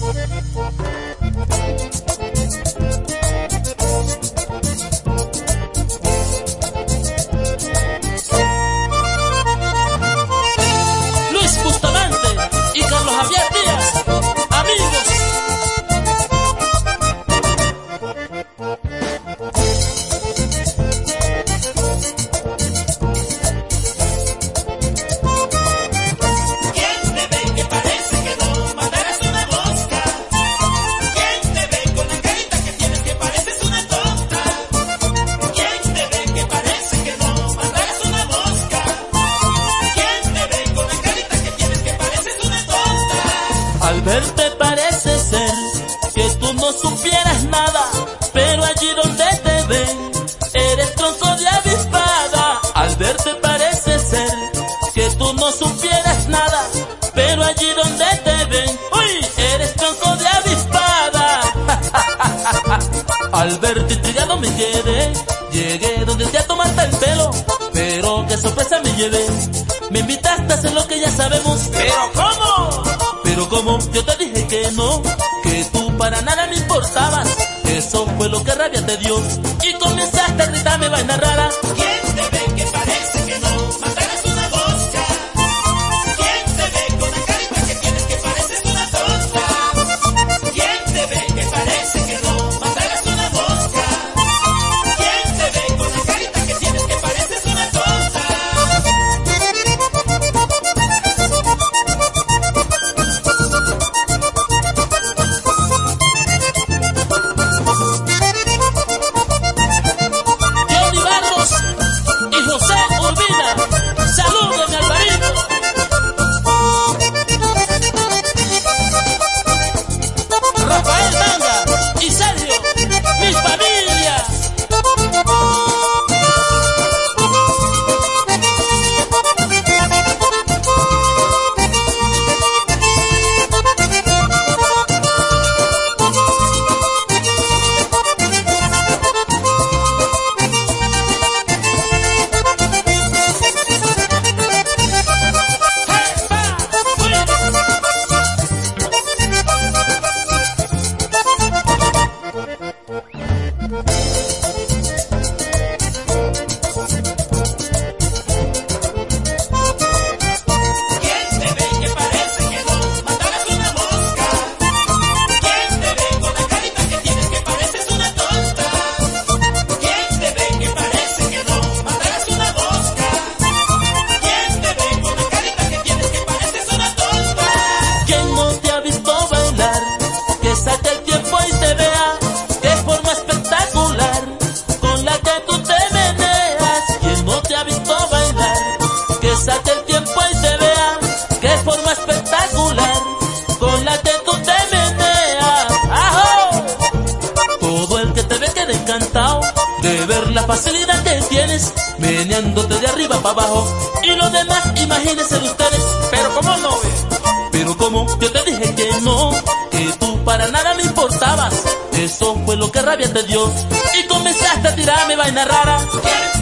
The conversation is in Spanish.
Luis Bustamante y Carlos Javier Díaz, amigos. ¿Quién te ve que parece que no mandarás una mosca? ¿Quién te ve con la carita que tienes que pareces una tonta? ¿Quién te ve que parece que no mandarás una mosca? ¿Quién te ve con la carita que tienes que pareces una tonta? Al verte parece ser que tú no supieras nada, pero allí donde te ven, eres tronco de avispada. Al verte parece ser que tú no supieras nada, pero allí donde te ven, uy, eres tronco de avispada. Al verte intrigado me quedé, llegué donde te a tomarte el pelo, pero qué sorpresa me llevé. Me invitaste a hacer lo que ya sabemos, pero ¿cómo? Pero como yo te dije que no, que tú para nada me importabas, eso fue lo que rabia te dio, y comenzaste a gritarme vaina rara. ¿Quién te ve que parece que no mandarás una mosca? ¿Quién te ve con la carita que tienes que pareces una tonta? ¿Quién te ve que parece que no mandarás una mosca? ¿Quién te ve con la carita que tienes que pareces una tonta? Johnny Barros y José Urbina, salúdenme Alvarito. Rafael Manga y Sergio, mis familias. ¿Quién te ve que parece que no mandarás una mosca? ¿Quién te ve con la carita que tienes que pareces una tonta? ¿Quién te ve que parece que no mandarás una mosca? ¿Quién te ve con la carita que tienes que pareces una tonta? ¿Quién no te ha visto bailar? Que saque el tiempo y te vea de forma espectacular con la que tú te meneas. ¿Quién no te ha visto bailar? Que saque el tiempo y te vea de forma espectacular con la que tú te meneas. ¡Ajo! Todo el que te ve queda encantado de ver la facilidad que tienes meneándote de arriba para abajo, y lo demás imagínense de ustedes. Pero ¿cómo no ve? Pero como yo te dije que no, que tú para nada me importabas, eso fue lo que rabia te dio, y comenzaste a tirarme vaina rara. ¿Quién